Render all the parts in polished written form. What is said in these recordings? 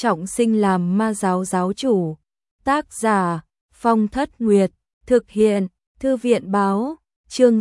trọng sinh làm ma giáo giáo chủ. Tác giả Phong Thất Nguyệt, thực hiện Thư viện Báo, chương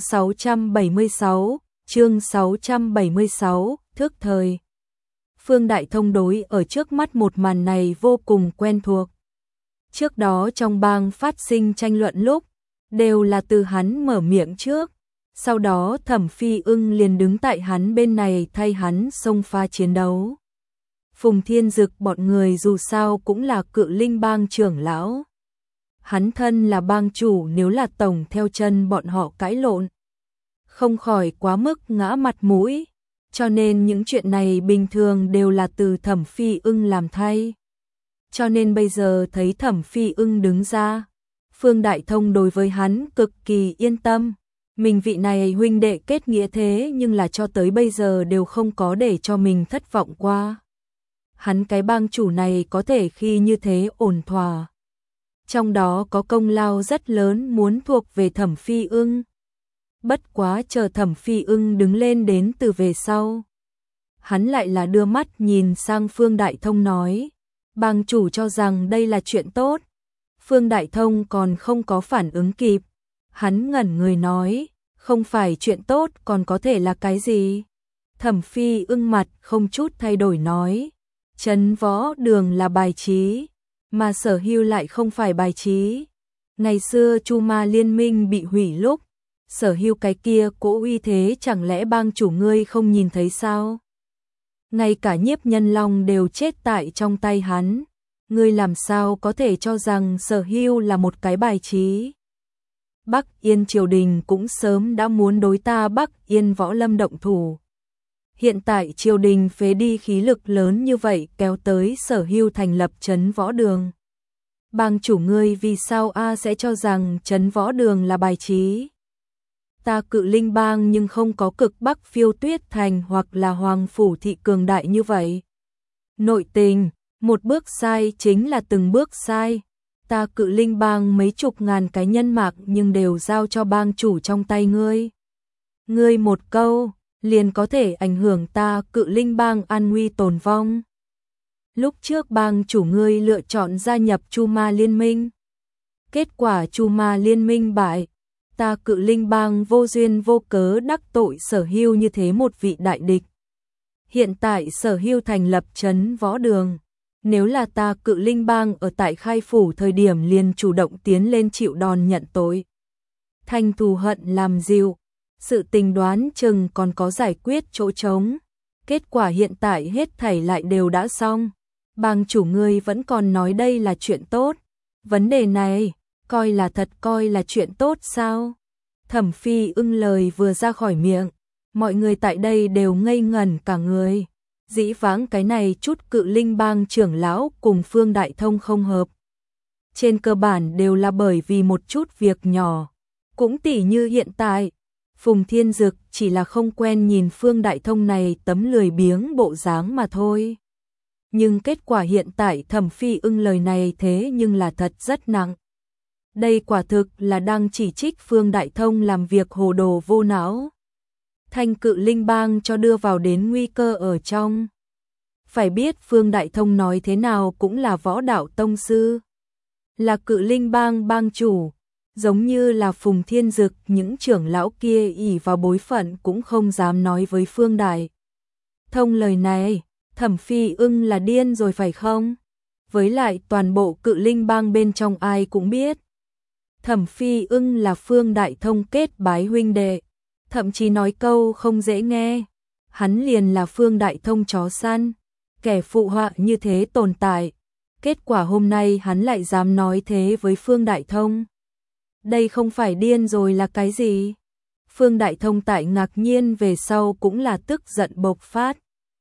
676, thức thời. Phương Đại Thông đối ở trước mắt một màn này vô cùng quen thuộc. Trước đó trong bang phát sinh tranh luận lúc, đều là từ hắn mở miệng trước, sau đó Thẩm Phi Ưng liền đứng tại hắn bên này thay hắn xông pha chiến đấu. Phùng Thiên Dực bọn người dù sao cũng là Cự Linh bang trưởng lão. Hắn thân là bang chủ, nếu là tổng theo chân bọn họ cãi lộn, không khỏi quá mức ngã mặt mũi, cho nên những chuyện này bình thường đều là từ Thẩm Phi Ưng làm thay. Cho nên bây giờ thấy Thẩm Phi Ưng đứng ra, Phương Đại Thông đối với hắn cực kỳ yên tâm. Mình vị này huynh đệ kết nghĩa thế nhưng là cho tới bây giờ đều không có để cho mình thất vọng qua. Hắn cái bang chủ này có thể khi như thế ổn thỏa, trong đó có công lao rất lớn muốn thuộc về Thẩm Phi Ưng. Bất quá chờ Thẩm Phi Ưng đứng lên đến từ về sau, hắn lại là đưa mắt nhìn sang Phương Đại Thông nói, bang chủ cho rằng đây là chuyện tốt. Phương Đại Thông còn không có phản ứng kịp, hắn ngẩn người nói, không phải chuyện tốt còn có thể là cái gì? Thẩm Phi Ưng mặt không chút thay đổi nói, Trấn Võ Đường là bài trí, mà Sở Hưu lại không phải bài trí. Ngày xưa Chu Ma Liên Minh bị hủy lúc, Sở Hưu cái kia cỗ uy thế chẳng lẽ bang chủ ngươi không nhìn thấy sao? Ngay cả Nhiếp Nhân Long đều chết tại trong tay hắn, ngươi làm sao có thể cho rằng Sở Hưu là một cái bài trí? Bắc Yên triều đình cũng sớm đã muốn đối ta Bắc Yên Võ Lâm động thủ. Hiện tại triều đình phế đi khí lực lớn như vậy kéo tới Sở Hưu thành lập Trấn Võ Đường. Bang chủ ngươi vì sao sẽ cho rằng Trấn Võ Đường là bài trí? Ta Cự Linh bang nhưng không có Cực Bắc Phiêu Tuyết thành hoặc là Hoàng Phủ thị cường đại như vậy. Nội tình, một bước sai chính là từng bước sai. Ta Cự Linh bang mấy chục ngàn cái nhân mạc nhưng đều giao cho bang chủ trong tay ngươi. Ngươi một câu liền có thể ảnh hưởng ta Cự Linh bang an nguy tồn vong. Lúc trước bang chủ ngươi lựa chọn gia nhập Chu Ma Liên Minh, kết quả Chu Ma Liên Minh bại, ta Cự Linh bang vô duyên vô cớ đắc tội Sở Hưu như thế một vị đại địch. Hiện tại Sở Hưu thành lập Trấn Võ Đường, nếu là ta Cự Linh bang ở tại Khai phủ thời điểm liền chủ động tiến lên chịu đòn nhận tội, thành thù hận làm dịu, sự tình đoán chừng còn có giải quyết chỗ trống. Kết quả hiện tại hết thảy lại đều đã xong, bang chủ ngươi vẫn còn nói đây là chuyện tốt. Vấn đề này coi là thật, coi là chuyện tốt sao? Thẩm Phi Ưng lời vừa ra khỏi miệng, mọi người tại đây đều ngây ngẩn cả người. Dĩ vãng cái này chút Cự Linh bang trưởng lão cùng Phương Đại Thông không hợp, trên cơ bản đều là bởi vì một chút việc nhỏ, cũng tỉ như hiện tại Phùng Thiên Dực chỉ là không quen nhìn Phương Đại Thông này tấm lười biếng bộ dáng mà thôi. Nhưng kết quả hiện tại Thẩm Phi Ưng lời này thế nhưng là thật rất nặng. Đây quả thực là đang chỉ trích Phương Đại Thông làm việc hồ đồ vô não, thành Cự Linh bang cho đưa vào đến nguy cơ ở trong. Phải biết Phương Đại Thông nói thế nào cũng là võ đạo tông sư, là Cự Linh bang bang chủ, giống như là Phùng Thiên Dực những trưởng lão kia ỷ vào bối phận cũng không dám nói với Phương Đại Thông lời này. Thẩm Phi Ưng là điên rồi phải không? Với lại toàn bộ Cự Linh bang bên trong ai cũng biết, Thẩm Phi Ưng là Phương Đại Thông kết bái huynh đệ, thậm chí nói câu không dễ nghe, hắn liền là Phương Đại Thông chó săn, kẻ phụ họa như thế tồn tại. Kết quả hôm nay hắn lại dám nói thế với Phương Đại Thông. Đây không phải điên rồi là cái gì? Phương Đại Thông tại ngạc nhiên về sau cũng là tức giận bộc phát.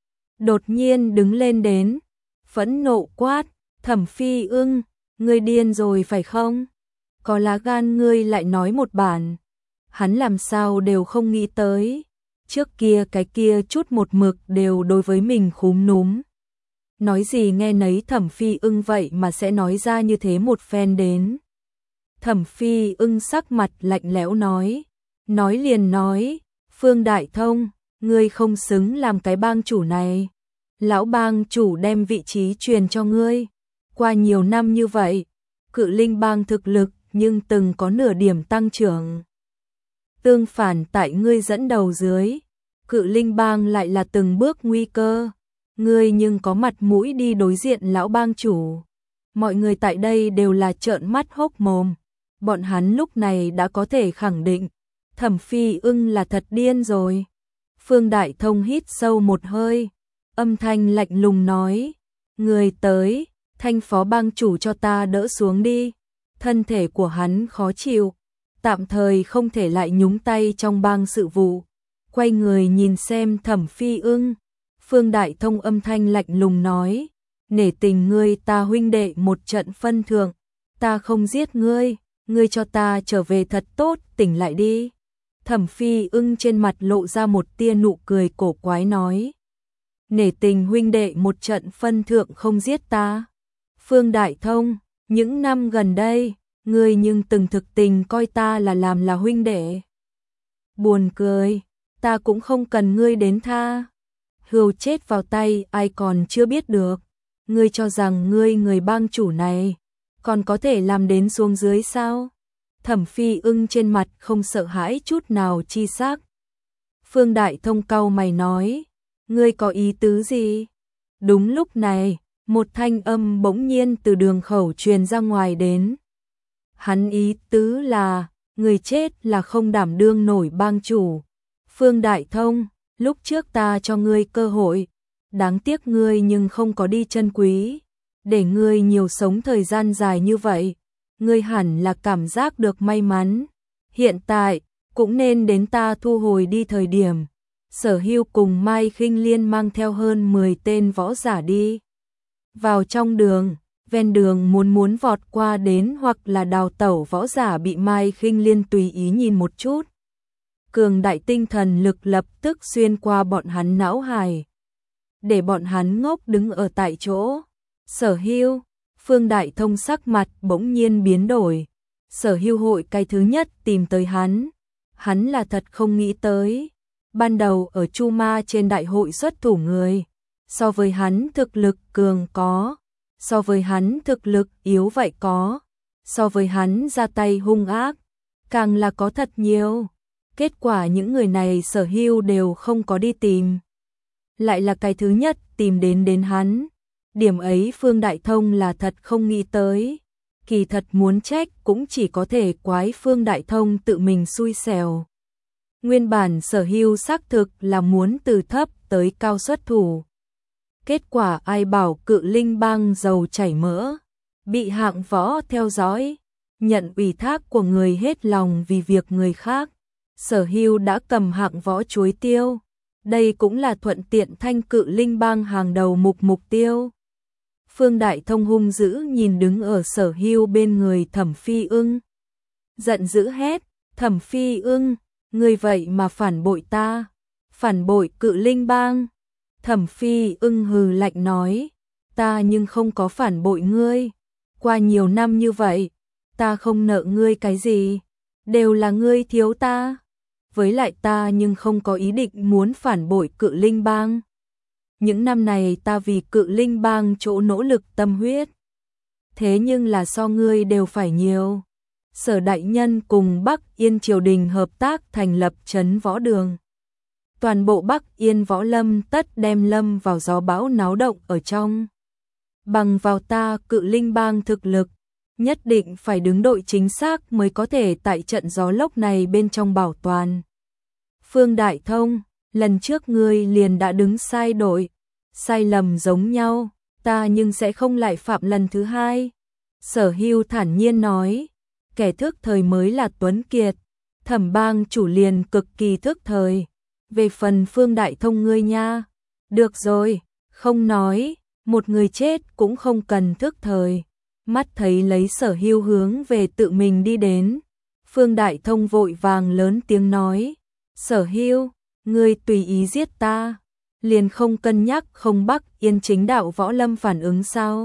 Đột nhiên đứng lên đến, phẫn nộ quát, Thẩm Phi Ưng, ngươi điên rồi phải không? Có lá gan ngươi lại nói một bản. Hắn làm sao đều không nghĩ tới, trước kia cái kia chút một mực đều đối với mình khúm núm. Nói gì nghe nấy Thẩm Phi Ưng vậy mà sẽ nói ra như thế một phen đến. Thẩm Phi Ưng sắc mặt lạnh lẽo nói liền nói, Phương Đại Thông, ngươi không xứng làm cái bang chủ này. Lão bang chủ đem vị trí truyền cho ngươi. Qua nhiều năm như vậy, Cự Linh bang thực lực nhưng từng có nửa điểm tăng trưởng. Tương phản tại ngươi dẫn đầu dưới, Cự Linh bang lại là từng bước nguy cơ. Ngươi nhưng có mặt mũi đi đối diện lão bang chủ. Mọi người tại đây đều là trợn mắt hốc mồm. Bọn hắn lúc này đã có thể khẳng định, Thẩm Phi Ưng là thật điên rồi. Phương Đại Thông hít sâu một hơi, âm thanh lạnh lùng nói, người tới, Thanh phó bang chủ cho ta đỡ xuống đi. Thân thể của hắn khó chịu, tạm thời không thể lại nhúng tay trong bang sự vụ. Quay người nhìn xem Thẩm Phi Ưng, Phương Đại Thông âm thanh lạnh lùng nói, nể tình ngươi ta huynh đệ một trận phân thượng, ta không giết ngươi, ngươi cho ta trở về thật tốt, tỉnh lại đi. Thẩm Phi Ưng trên mặt lộ ra một tia nụ cười cổ quái nói, nể tình huynh đệ một trận phân thượng không giết ta. Phương Đại Thông, những năm gần đây, ngươi nhưng từng thực tình coi ta là huynh đệ. Buồn cười, ta cũng không cần ngươi đến tha. Hươu chết vào tay ai còn chưa biết được. Ngươi cho rằng ngươi người bang chủ này còn có thể làm đến xuống dưới sao? Thẩm Phi Ưng trên mặt không sợ hãi chút nào chi sắc. Phương Đại Thông cau mày nói, ngươi có ý tứ gì? Đúng lúc này, một thanh âm bỗng nhiên từ đường khẩu truyền ra ngoài đến. Hắn ý tứ là, người chết là không đảm đương nổi bang chủ. Phương Đại Thông, lúc trước ta cho ngươi cơ hội, đáng tiếc ngươi nhưng không có đi chân quý. Để ngươi nhiều sống thời gian dài như vậy, ngươi hẳn là cảm giác được may mắn. Hiện tại, cũng nên đến ta thu hồi đi thời điểm. Sở Hưu cùng Mai Khinh Liên mang theo hơn 10 tên võ giả đi vào trong đường, ven đường muốn vọt qua đến hoặc là đào tẩu võ giả bị Mai Khinh Liên tùy ý nhìn một chút. Cường đại tinh thần lực lập tức xuyên qua bọn hắn não hài, để bọn hắn ngốc đứng ở tại chỗ. Sở Hưu, Phương Đại Thông sắc mặt bỗng nhiên biến đổi. Sở Hưu hội cái thứ nhất tìm tới hắn là thật không nghĩ tới. Ban đầu ở Chu Ma trên đại hội xuất thủ người, so với hắn thực lực cường có, so với hắn thực lực yếu vậy có, so với hắn ra tay hung ác, càng là có thật nhiều. Kết quả những người này Sở Hưu đều không có đi tìm, lại là cái thứ nhất tìm đến hắn. Điểm ấy Phương Đại Thông là thật không nghĩ tới. Kỳ thật muốn trách cũng chỉ có thể quái Phương Đại Thông tự mình xui xẻo. Nguyên bản Sở Hưu xác thực là muốn từ thấp tới cao xuất thủ. Kết quả ai bảo Cự Linh bang dầu chảy mỡ, bị hạng võ theo dõi, nhận ủy thác của người hết lòng vì việc người khác. Sở Hưu đã cầm hạng võ chuối tiêu. Đây cũng là thuận tiện thanh Cự Linh bang hàng đầu mục tiêu. Phương Đại Thông hung dữ nhìn đứng ở Sở Hưu bên người Thẩm Phi Ưng, giận dữ hét, Thẩm Phi Ưng, ngươi vậy mà phản bội ta, phản bội Cự Linh bang. Thẩm Phi Ưng hừ lạnh nói, ta nhưng không có phản bội ngươi. Qua nhiều năm như vậy, ta không nợ ngươi cái gì, đều là ngươi thiếu ta. Với lại ta nhưng không có ý định muốn phản bội Cự Linh bang. Những năm này ta vì Cự Linh bang chỗ nỗ lực tâm huyết, thế nhưng là so ngươi đều phải nhiều. Sở đại nhân cùng Bắc Yên triều đình hợp tác thành lập trấn võ đường. Toàn bộ Bắc Yên võ lâm tất đem lâm vào gió bão náo động ở trong. Bằng vào ta Cự Linh bang thực lực, nhất định phải đứng đội chính xác mới có thể tại trận gió lốc này bên trong bảo toàn. Phương Đại Thông, lần trước ngươi liền đã đứng sai đội, sai lầm giống nhau, ta nhưng sẽ không lại phạm lần thứ hai. Sở Hưu thản nhiên nói, kẻ thức thời mới là tuấn kiệt, Thẩm bang chủ liền cực kỳ thức thời. Về phần Phương Đại Thông ngươi nha, được rồi, không nói, một người chết cũng không cần thức thời. Mắt thấy lấy Sở Hưu hướng về tự mình đi đến, Phương Đại Thông vội vàng lớn tiếng nói, Sở Hưu, ngươi tùy ý giết ta, liền không cân nhắc không Bắc Yên chính đạo võ lâm phản ứng sao?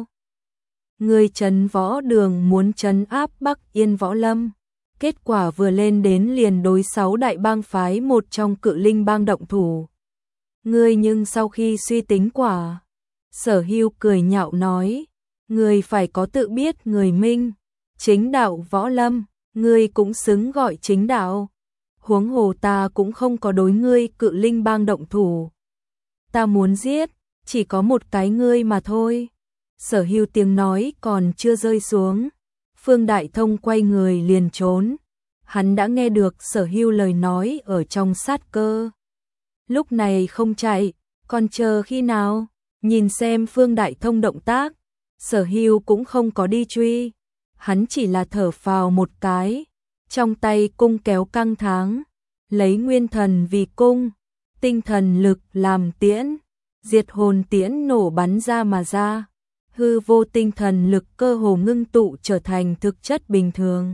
Ngươi trấn võ đường muốn trấn áp Bắc Yên võ lâm, kết quả vừa lên đến liền đối 6 đại bang phái một trong Cự Linh bang động thủ. Ngươi nhưng sau khi suy tính quả Sở Hưu cười nhạo nói, người phải có tự biết người minh, chính đạo võ lâm, ngươi cũng xứng gọi chính đạo. Huống hồ ta cũng không có đối ngươi Cự Linh bang động thủ. Ta muốn giết, chỉ có một cái ngươi mà thôi. Sở Hưu tiếng nói còn chưa rơi xuống, Phương Đại Thông quay người liền trốn. Hắn đã nghe được Sở Hưu lời nói ở trong sát cơ. Lúc này không chạy, còn chờ khi nào? Nhìn xem Phương Đại Thông động tác, Sở Hưu cũng không có đi truy. Hắn chỉ là thở phào một cái, trong tay cung kéo căng thắng, lấy nguyên thần vì cung, tinh thần lực làm tiễn, diệt hồn tiễn nổ bắn ra mà ra. Hư vô tinh thần lực cơ hồ ngưng tụ trở thành thực chất bình thường.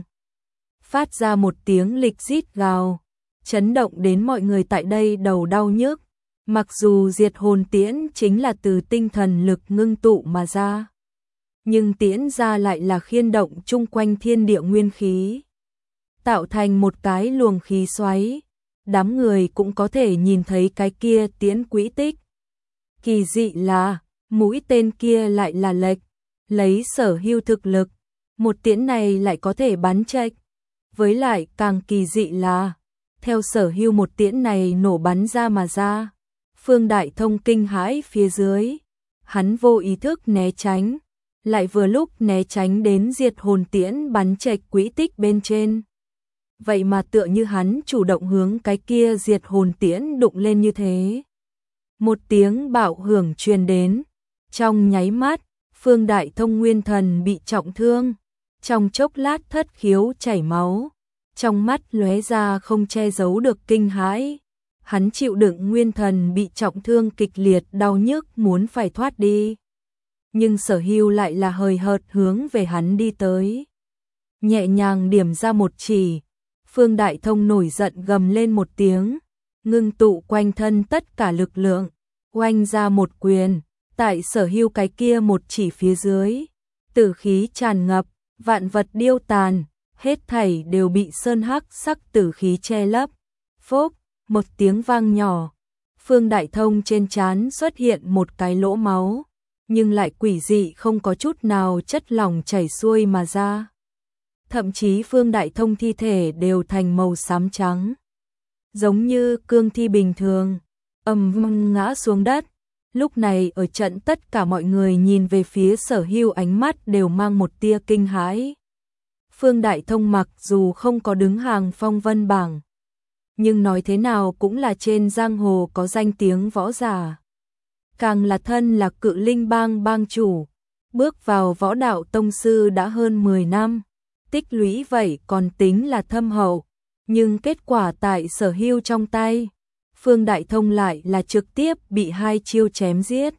Phát ra một tiếng lịch rít gào, chấn động đến mọi người tại đây đầu đau nhức. Mặc dù diệt hồn tiễn chính là từ tinh thần lực ngưng tụ mà ra, nhưng tiễn ra lại là khiên động chung quanh thiên địa nguyên khí, tạo thành một cái luồng khí xoáy. Đám người cũng có thể nhìn thấy cái kia tiễn quỹ tích. Kỳ dị là, mũi tên kia lại là lệch, lấy Sở Hưu thực lực, một tiễn này lại có thể bắn chệch. Với lại càng kỳ dị là, theo Sở Hưu một tiễn này nổ bắn ra mà ra, Phương Đại Thông kinh hãi phía dưới, hắn vô ý thức né tránh, lại vừa lúc né tránh đến diệt hồn tiễn bắn chệch quỹ tích bên trên. Vậy mà tựa như hắn chủ động hướng cái kia diệt hồn tiễn đụng lên như thế. Một tiếng bạo hưởng truyền đến, trong nháy mắt, Phương Đại Thông nguyên thần bị trọng thương, trong chốc lát thất khiếu chảy máu, trong mắt lóe ra không che giấu được kinh hãi. Hắn chịu đựng nguyên thần bị trọng thương kịch liệt đau nhức muốn phải thoát đi. Nhưng Sở Hưu lại là hời hợt hướng về hắn đi tới. Nhẹ nhàng điểm ra một chỉ, Phương Đại Thông nổi giận gầm lên một tiếng, ngưng tụ quanh thân tất cả lực lượng, oanh ra một quyền, tại Sở Hưu cái kia một chỉ phía dưới, tử khí tràn ngập, vạn vật điêu tàn, hết thảy đều bị sơn hắc sắc tử khí che lấp. Phốc, một tiếng vang nhỏ, Phương Đại Thông trên trán xuất hiện một cái lỗ máu, nhưng lại quỷ dị không có chút nào chất lỏng chảy xuôi mà ra. Thậm chí Phương Đại Thông thi thể đều thành màu xám trắng, giống như cương thi bình thường, ầm ngã xuống đất. Lúc này ở trận tất cả mọi người nhìn về phía Sở Hưu ánh mắt đều mang một tia kinh hãi. Phương Đại Thông mặc dù không có đứng hàng phong vân bảng, nhưng nói thế nào cũng là trên giang hồ có danh tiếng võ giả. Càng là thân là Cự Linh bang bang chủ, bước vào võ đạo tông sư đã hơn 10 năm, tích lũy vậy còn tính là thâm hậu, nhưng kết quả tại Sở Hưu trong tay, Phương Đại Thông lại là trực tiếp bị hai chiêu chém giết.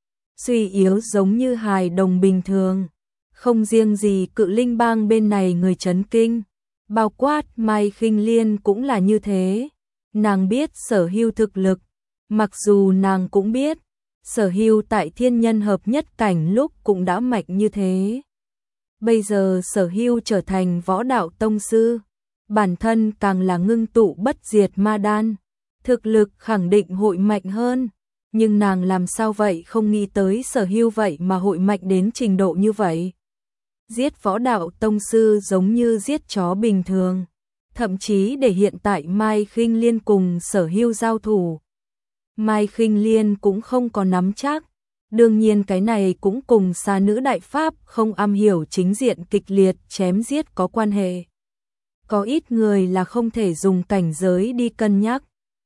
Suy yếu giống như hài đồng bình thường, không riêng gì Cự Linh bang bên này người chấn kinh, bao quát Mai Khinh Liên cũng là như thế. Nàng biết Sở Hưu thực lực, mặc dù nàng cũng biết Sở Hưu tại thiên nhân hợp nhất cảnh lúc cũng đã mạnh như thế. Bây giờ Sở Hưu trở thành võ đạo tông sư, bản thân càng là ngưng tụ bất diệt ma đan, thực lực khẳng định hội mạnh hơn, nhưng nàng làm sao vậy không nghĩ tới Sở Hưu vậy mà hội mạnh đến trình độ như vậy. Giết võ đạo tông sư giống như giết chó bình thường, thậm chí để hiện tại Mai Khinh Liên cùng Sở Hưu giao thủ, Mai Khinh Liên cũng không có nắm chắc. Đương nhiên cái này cũng cùng xà nữ đại pháp không am hiểu chính diện kịch liệt chém giết có quan hệ. Có ít người là không thể dùng cảnh giới đi cân nhắc.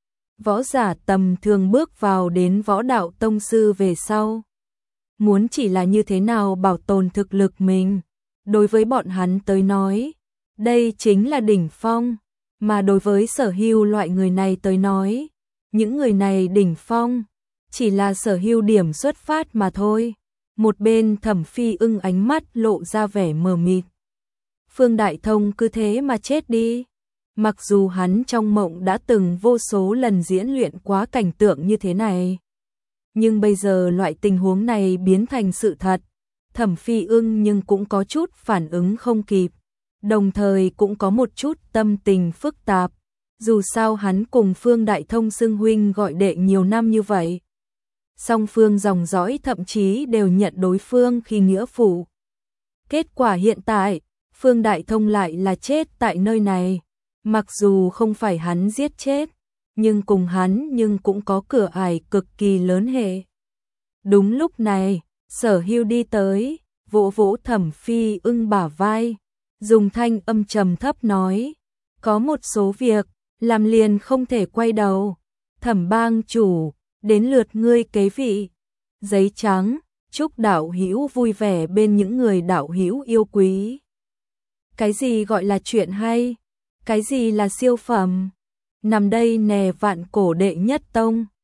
Võ giả tầm thường bước vào đến võ đạo tông sư về sau, muốn chỉ là như thế nào bảo tồn thực lực mình, đối với bọn hắn tới nói, đây chính là đỉnh phong, mà đối với Sở Hưu loại người này tới nói, những người này đỉnh phong chỉ là Sở Hưu điểm xuất phát mà thôi. Một bên Thẩm Phi Ưng ánh mắt lộ ra vẻ mờ mịt. Phương Đại Thông cứ thế mà chết đi. Mặc dù hắn trong mộng đã từng vô số lần diễn luyện quá cảnh tượng như thế này, nhưng bây giờ loại tình huống này biến thành sự thật, Thẩm Phi Ưng nhưng cũng có chút phản ứng không kịp, đồng thời cũng có một chút tâm tình phức tạp. Dù sao hắn cùng Phương Đại Thông xưng huynh gọi đệ nhiều năm như vậy, song phương dòng dõi thậm chí đều nhận đối phương khi nghĩa phụ. Kết quả hiện tại, Phương Đại Thông lại là chết tại nơi này, mặc dù không phải hắn giết chết, nhưng cùng hắn nhưng cũng có cửa ải cực kỳ lớn hệ. Đúng lúc này, Sở Hưu đi tới, vỗ vỗ Thẩm Phi Ưng bả vai, dùng thanh âm trầm thấp nói, có một số việc, làm liền không thể quay đầu. Thẩm bang chủ, đến lượt ngươi kế vị. Giấy trắng, chúc đạo hữu vui vẻ bên những người đạo hữu yêu quý. Cái gì gọi là chuyện hay? Cái gì là siêu phẩm? Nằm đây nè vạn cổ đệ nhất tông.